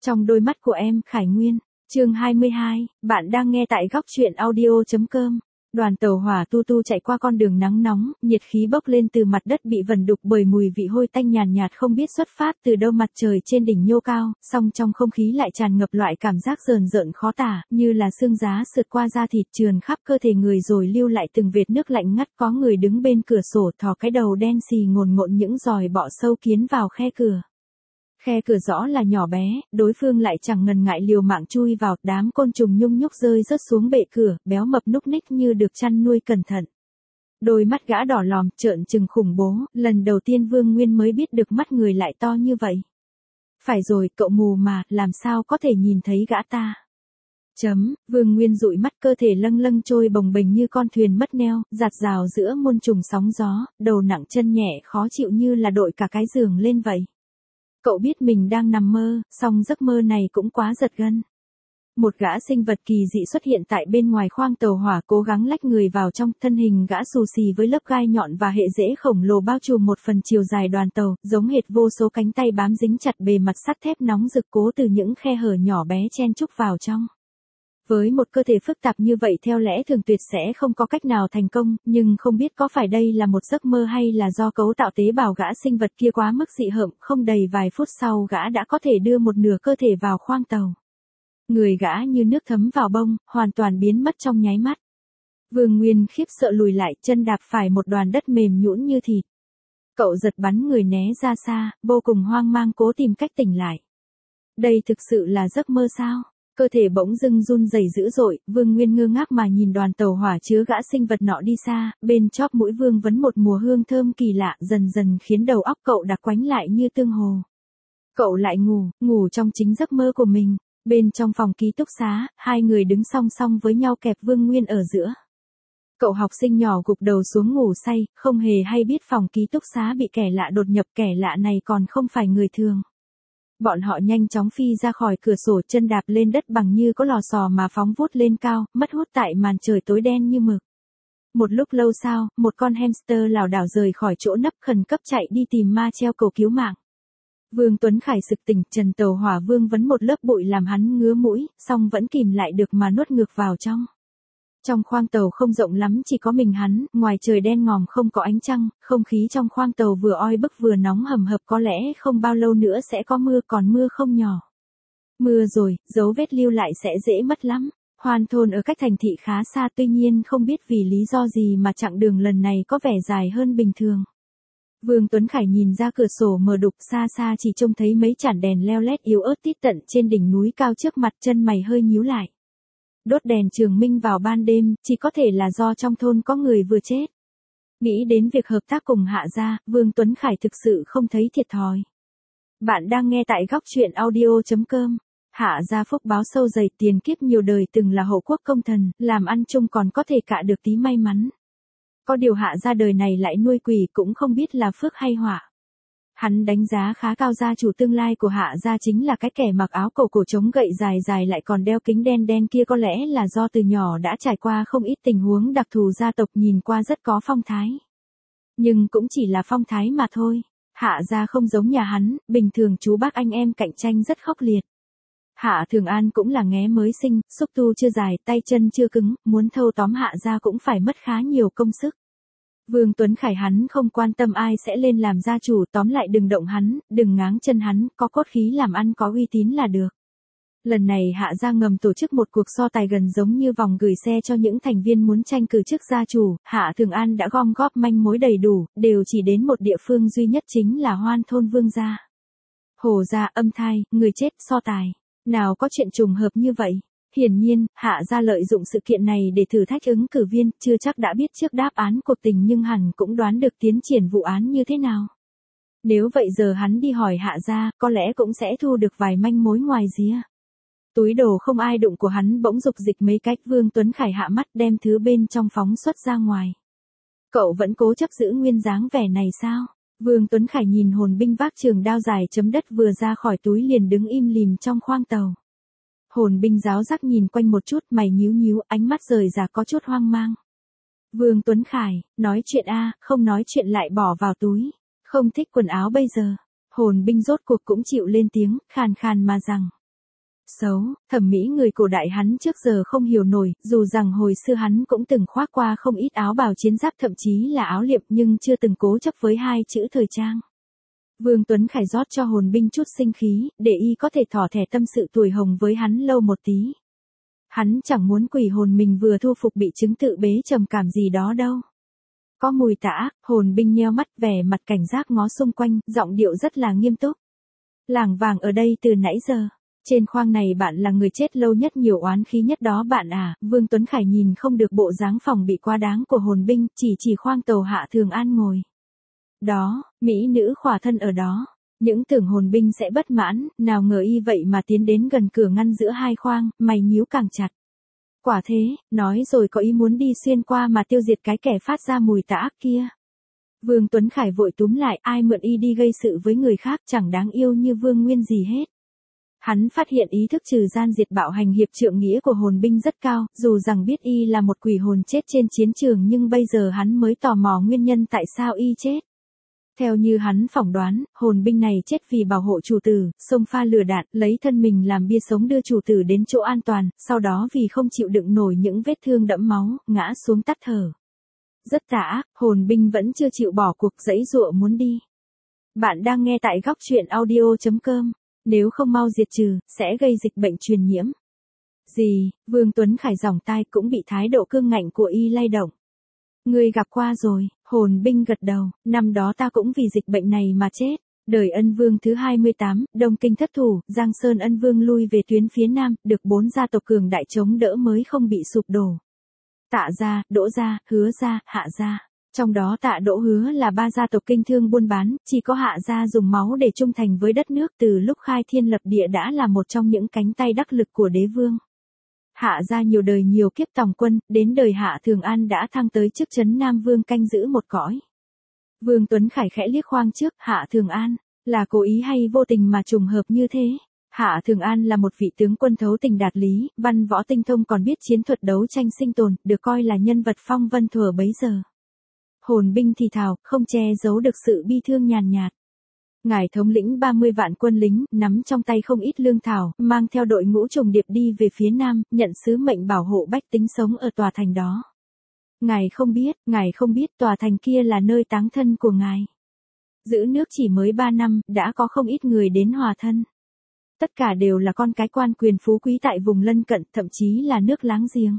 Trong đôi mắt của em, Khải Nguyên. Chương 22, bạn đang nghe tại góc truyện audio.com. Đoàn tàu hỏa tu tu chạy qua con đường nắng nóng, nhiệt khí bốc lên từ mặt đất bị vần đục bởi mùi vị hôi tanh nhàn nhạt không biết xuất phát từ đâu. Mặt trời trên đỉnh nhô cao, song trong không khí lại tràn ngập loại cảm giác rờn rợn khó tả, như là sương giá sượt qua da thịt trườn khắp cơ thể người rồi lưu lại từng vệt nước lạnh ngắt. Có người đứng bên cửa sổ thò cái đầu đen xì ngồn ngộn những giòi bọ sâu kiến vào khe cửa. Khe cửa rõ là nhỏ bé, đối phương lại chẳng ngần ngại liều mạng chui vào, đám côn trùng nhung nhúc rơi rớt xuống bệ cửa, béo mập núc ních như được chăn nuôi cẩn thận. Đôi mắt gã đỏ lòm, trợn trừng khủng bố, lần đầu tiên Vương Nguyên mới biết được mắt người lại to như vậy. Phải rồi, cậu mù mà, làm sao có thể nhìn thấy gã ta? Vương Nguyên dụi mắt, cơ thể lâng lâng trôi bồng bềnh như con thuyền mất neo, dạt dào giữa muôn trùng sóng gió, đầu nặng chân nhẹ khó chịu như là đội cả cái giường lên vậy. Cậu biết mình đang nằm mơ, song giấc mơ này cũng quá giật gân. Một gã sinh vật kỳ dị xuất hiện tại bên ngoài khoang tàu hỏa, cố gắng lách người vào trong. Thân hình gã xù xì với lớp gai nhọn và hệ rễ khổng lồ bao trùm một phần chiều dài đoàn tàu, giống hệt vô số cánh tay bám dính chặt bề mặt sắt thép nóng rực cố từ những khe hở nhỏ bé chen chúc vào trong. Với một cơ thể phức tạp như vậy theo lẽ thường tuyệt sẽ không có cách nào thành công, nhưng không biết có phải đây là một giấc mơ hay là do cấu tạo tế bào gã sinh vật kia quá mức dị hợm, không đầy vài phút sau gã đã có thể đưa một nửa cơ thể vào khoang tàu. Người gã như nước thấm vào bông, hoàn toàn biến mất trong nháy mắt. Vương Nguyên khiếp sợ lùi lại, chân đạp phải một đoàn đất mềm nhũn như thịt. Cậu giật bắn người né ra xa, vô cùng hoang mang cố tìm cách tỉnh lại. Đây thực sự là giấc mơ sao? Cơ thể bỗng dưng run rẩy dữ dội, Vương Nguyên ngơ ngác mà nhìn đoàn tàu hỏa chứa gã sinh vật nọ đi xa, bên chóp mũi Vương vấn một mùi hương thơm kỳ lạ dần dần khiến đầu óc cậu đặc quánh lại như tương hồ. Cậu lại ngủ trong chính giấc mơ của mình. Bên trong phòng ký túc xá, hai người đứng song song với nhau kẹp Vương Nguyên ở giữa. Cậu học sinh nhỏ gục đầu xuống ngủ say, không hề hay biết phòng ký túc xá bị kẻ lạ đột nhập, kẻ lạ này còn không phải người thường. Bọn họ nhanh chóng phi ra khỏi cửa sổ, chân đạp lên đất bằng như có lò xò mà phóng vút lên cao, mất hút tại màn trời tối đen như mực. Một lúc lâu sau, một con hamster lảo đảo rời khỏi chỗ nấp, khẩn cấp chạy đi tìm ma treo cầu cứu mạng. Vương Tuấn Khải sực tỉnh, trần tàu hỏa vương vấn một lớp bụi làm hắn ngứa mũi, song vẫn kìm lại được mà nuốt ngược vào trong. Trong khoang tàu không rộng lắm, chỉ có mình hắn, ngoài trời đen ngòm không có ánh trăng, không khí trong khoang tàu vừa oi bức vừa nóng hầm hập, có lẽ không bao lâu nữa sẽ có mưa, còn mưa không nhỏ. Mưa rồi, dấu vết lưu lại sẽ dễ mất lắm. Hoan thôn ở cách thành thị khá xa, tuy nhiên không biết vì lý do gì mà chặng đường lần này có vẻ dài hơn bình thường. Vương Tuấn Khải nhìn ra cửa sổ mờ đục, xa xa chỉ trông thấy mấy chản đèn leo lét yếu ớt tít tận trên đỉnh núi cao trước mặt, chân mày hơi nhíu lại. Đốt đèn trường minh vào ban đêm, chỉ có thể là do trong thôn có người vừa chết. Nghĩ đến việc hợp tác cùng Hạ gia, Vương Tuấn Khải thực sự không thấy thiệt thòi. Bạn đang nghe tại góc truyện audio.com. Hạ gia phúc báo sâu dày, tiền kiếp nhiều đời từng là hộ quốc công thần, làm ăn chung còn có thể cạ được tí may mắn. Có điều Hạ gia đời này lại nuôi quỷ, cũng không biết là phước hay họa. Hắn đánh giá khá cao gia chủ tương lai của Hạ gia chính là cái kẻ mặc áo cổ chống gậy dài dài lại còn đeo kính đen đen kia, có lẽ là do từ nhỏ đã trải qua không ít tình huống đặc thù gia tộc, nhìn qua rất có phong thái. Nhưng cũng chỉ là phong thái mà thôi. Hạ gia không giống nhà hắn, bình thường chú bác anh em cạnh tranh rất khốc liệt. Hạ Thường An cũng là nghé mới sinh, xúc tu chưa dài, tay chân chưa cứng, muốn thâu tóm Hạ gia cũng phải mất khá nhiều công sức. Vương Tuấn Khải hắn không quan tâm ai sẽ lên làm gia chủ, tóm lại đừng động hắn, đừng ngáng chân hắn, có cốt khí làm ăn có uy tín là được. Lần này Hạ gia ngầm tổ chức một cuộc so tài gần giống như vòng gửi xe cho những thành viên muốn tranh cử chức gia chủ. Hạ Thường An đã gom góp manh mối đầy đủ, đều chỉ đến một địa phương duy nhất, chính là Hoan thôn Vương gia. Hồ gia, Âm Thai, người chết, so tài. Nào có chuyện trùng hợp như vậy. Hiển nhiên, Hạ gia lợi dụng sự kiện này để thử thách ứng cử viên, chưa chắc đã biết trước đáp án cuộc tình nhưng hẳn cũng đoán được tiến triển vụ án như thế nào. Nếu vậy giờ hắn đi hỏi Hạ gia, có lẽ cũng sẽ thu được vài manh mối ngoài rìa. Túi đồ không ai đụng của hắn bỗng dục dịch mấy cách, Vương Tuấn Khải hạ mắt đem thứ bên trong phóng xuất ra ngoài. Cậu vẫn cố chấp giữ nguyên dáng vẻ này sao? Vương Tuấn Khải nhìn hồn binh vác trường đao dài chấm đất vừa ra khỏi túi liền đứng im lìm trong khoang tàu. Hồn binh giáo giác nhìn quanh một chút, mày nhíu nhíu, ánh mắt rời rạc có chút hoang mang. Vương Tuấn Khải, nói chuyện a, không nói chuyện lại bỏ vào túi. Không thích quần áo bây giờ. Hồn binh rốt cuộc cũng chịu lên tiếng, khàn khàn mà rằng. Xấu, thẩm mỹ người cổ đại hắn trước giờ không hiểu nổi, dù rằng hồi xưa hắn cũng từng khoác qua không ít áo bào chiến giáp thậm chí là áo liệm nhưng chưa từng cố chấp với hai chữ thời trang. Vương Tuấn Khải rót cho hồn binh chút sinh khí, để y có thể thỏ thẻ tâm sự tuổi hồng với hắn lâu một tí. Hắn chẳng muốn quỷ hồn mình vừa thu phục bị chứng tự bế trầm cảm gì đó đâu. Có mùi tà ác, hồn binh nheo mắt vẻ mặt cảnh giác ngó xung quanh, giọng điệu rất là nghiêm túc. Làng vàng ở đây từ nãy giờ. Trên khoang này bạn là người chết lâu nhất nhiều oán khí nhất đó bạn à, Vương Tuấn Khải nhìn không được bộ dáng phòng bị quá đáng của hồn binh, chỉ khoang tàu Hạ Thường An ngồi. Đó, mỹ nữ khỏa thân ở đó. Những tưởng hồn binh sẽ bất mãn, nào ngờ y vậy mà tiến đến gần cửa ngăn giữa hai khoang, mày nhíu càng chặt. Quả thế, nói rồi có ý muốn đi xuyên qua mà tiêu diệt cái kẻ phát ra mùi tà ác kia. Vương Tuấn Khải vội túm lại, ai mượn y đi gây sự với người khác chẳng đáng yêu như Vương Nguyên gì hết. Hắn phát hiện ý thức trừ gian diệt bạo hành hiệp trượng nghĩa của hồn binh rất cao, dù rằng biết y là một quỷ hồn chết trên chiến trường nhưng bây giờ hắn mới tò mò nguyên nhân tại sao y chết. Theo như hắn phỏng đoán, hồn binh này chết vì bảo hộ chủ tử, xông pha lửa đạn, lấy thân mình làm bia sống đưa chủ tử đến chỗ an toàn, sau đó vì không chịu đựng nổi những vết thương đẫm máu, ngã xuống tắt thở. Rất tà ác, hồn binh vẫn chưa chịu bỏ cuộc giãy giụa muốn đi. Bạn đang nghe tại góc truyện audio.com. Nếu không mau diệt trừ, sẽ gây dịch bệnh truyền nhiễm. Gì, Vương Tuấn Khải giỏng tai cũng bị thái độ cương ngạnh của y lay động. Ngươi gặp qua rồi, hồn binh gật đầu, năm đó ta cũng vì dịch bệnh này mà chết. Đời Ân Vương thứ 28, Đông Kinh thất thủ, Giang Sơn Ân Vương lui về tuyến phía Nam, được 4 gia tộc cường đại chống đỡ mới không bị sụp đổ. Tạ gia, Đỗ gia, Hứa gia, Hạ gia. Trong đó Tạ Đỗ Hứa là 3 gia tộc kinh thương buôn bán, chỉ có Hạ gia dùng máu để trung thành với đất nước từ lúc khai thiên lập địa đã là một trong những cánh tay đắc lực của đế vương. Hạ gia nhiều đời nhiều kiếp tòng quân, đến đời Hạ Thường An đã thăng tới chức trấn Nam Vương canh giữ một cõi. Vương Tuấn Khải khẽ liếc khoang trước, Hạ Thường An, là cố ý hay vô tình mà trùng hợp như thế? Hạ Thường An là một vị tướng quân thấu tình đạt lý, văn võ tinh thông còn biết chiến thuật đấu tranh sinh tồn, được coi là nhân vật phong vân thuở bấy giờ. Hồn binh thì thào, không che giấu được sự bi thương nhàn nhạt. Ngài thống lĩnh 30 vạn quân lính, nắm trong tay không ít lương thảo, mang theo đội ngũ trùng điệp đi về phía Nam, nhận sứ mệnh bảo hộ bách tính sống ở tòa thành đó. Ngài không biết tòa thành kia là nơi táng thân của ngài. Giữ nước chỉ mới 3 năm, đã có không ít người đến hòa thân. Tất cả đều là con cái quan quyền phú quý tại vùng lân cận, thậm chí là nước láng giềng.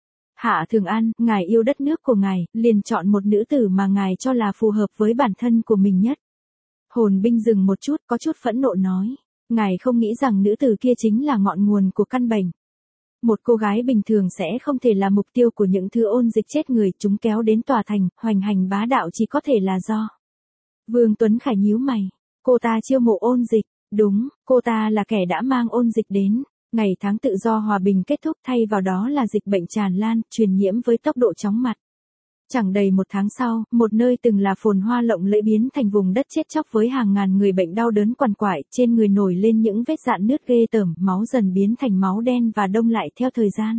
Hạ Thường An, ngài yêu đất nước của ngài, liền chọn một nữ tử mà ngài cho là phù hợp với bản thân của mình nhất. Hồn binh dừng một chút, có chút phẫn nộ nói. Ngài không nghĩ rằng nữ tử kia chính là ngọn nguồn của căn bệnh. Một cô gái bình thường sẽ không thể là mục tiêu của những thứ ôn dịch chết người, chúng kéo đến tòa thành, hoành hành bá đạo chỉ có thể là do. Vương Tuấn Khải nhíu mày. Cô ta chiêu mộ ôn dịch. Đúng, cô ta là kẻ đã mang ôn dịch đến. Ngày tháng tự do hòa bình kết thúc, thay vào đó là dịch bệnh tràn lan, truyền nhiễm với tốc độ chóng mặt. Chẳng đầy một tháng sau, một nơi từng là phồn hoa lộng lẫy biến thành vùng đất chết chóc với hàng ngàn người bệnh đau đớn quằn quại, trên người nổi lên những vết rạn nứt ghê tởm, máu dần biến thành máu đen và đông lại theo thời gian.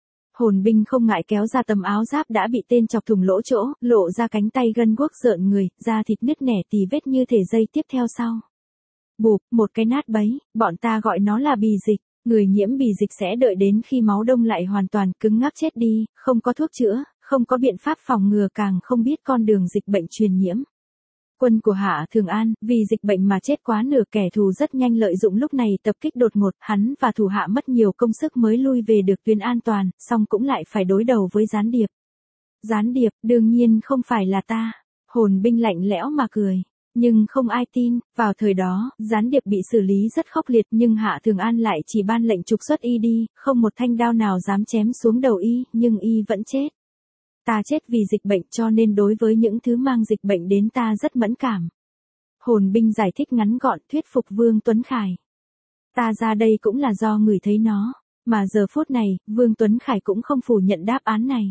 Hồn binh không ngại kéo ra tấm áo giáp đã bị tên chọc thủng lỗ chỗ, lộ ra cánh tay gân guốc rợn người, da thịt nứt nẻ tì vết như thể dây tiếp theo sau. Bụp, một cái nát bấy, bọn ta gọi nó là bì dịch. Người nhiễm bì dịch sẽ đợi đến khi máu đông lại hoàn toàn cứng ngắc chết đi, không có thuốc chữa, không có biện pháp phòng ngừa, càng không biết con đường dịch bệnh truyền nhiễm. Quân của Hạ Thường An, vì dịch bệnh mà chết quá nửa, kẻ thù rất nhanh lợi dụng lúc này tập kích đột ngột, hắn và thủ hạ mất nhiều công sức mới lui về được tuyến an toàn, song cũng lại phải đối đầu với gián điệp. Gián điệp, đương nhiên không phải là ta. Hồn binh lạnh lẽo mà cười. Nhưng không ai tin, vào thời đó, gián điệp bị xử lý rất khốc liệt nhưng Hạ Thường An lại chỉ ban lệnh trục xuất y đi, không một thanh đao nào dám chém xuống đầu y, nhưng y vẫn chết. Ta chết vì dịch bệnh cho nên đối với những thứ mang dịch bệnh đến ta rất mẫn cảm. Hồn binh giải thích ngắn gọn, thuyết phục Vương Tuấn Khải. Ta ra đây cũng là do người thấy nó, mà giờ phút này, Vương Tuấn Khải cũng không phủ nhận đáp án này.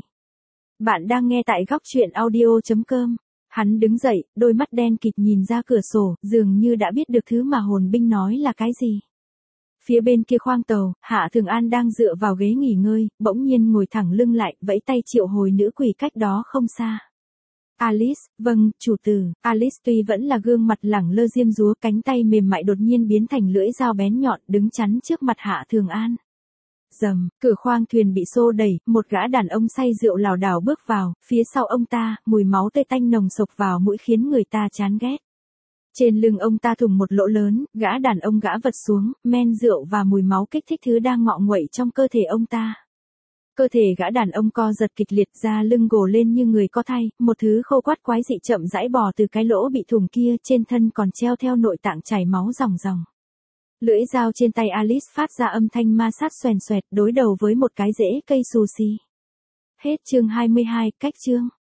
Bạn đang nghe tại góc truyện audio.com. Hắn đứng dậy, đôi mắt đen kịt nhìn ra cửa sổ, dường như đã biết được thứ mà hồn binh nói là cái gì. Phía bên kia khoang tàu, Hạ Thường An đang dựa vào ghế nghỉ ngơi, bỗng nhiên ngồi thẳng lưng lại, vẫy tay triệu hồi nữ quỷ cách đó không xa. Alice, vâng, chủ tử. Alice tuy vẫn là gương mặt lẳng lơ diêm dúa, cánh tay mềm mại đột nhiên biến thành lưỡi dao bén nhọn, đứng chắn trước mặt Hạ Thường An. Rầm, cửa khoang thuyền bị xô đẩy, một gã đàn ông say rượu lảo đảo bước vào, phía sau ông ta, mùi máu tươi tanh nồng sộc vào mũi khiến người ta chán ghét. Trên lưng ông ta thủng một lỗ lớn, gã đàn ông gã vật xuống, men rượu và mùi máu kích thích thứ đang ngọ nguậy trong cơ thể ông ta. Cơ thể gã đàn ông co giật kịch liệt, ra lưng gồ lên như người có thai, một thứ khô quắt quái dị chậm rãi bò từ cái lỗ bị thủng kia, trên thân còn treo theo nội tạng chảy máu ròng ròng. Lưỡi dao trên tay Alice phát ra âm thanh ma sát xoèn xoẹt, đối đầu với một cái rễ cây xù xì. Hết chương 22, cách chương.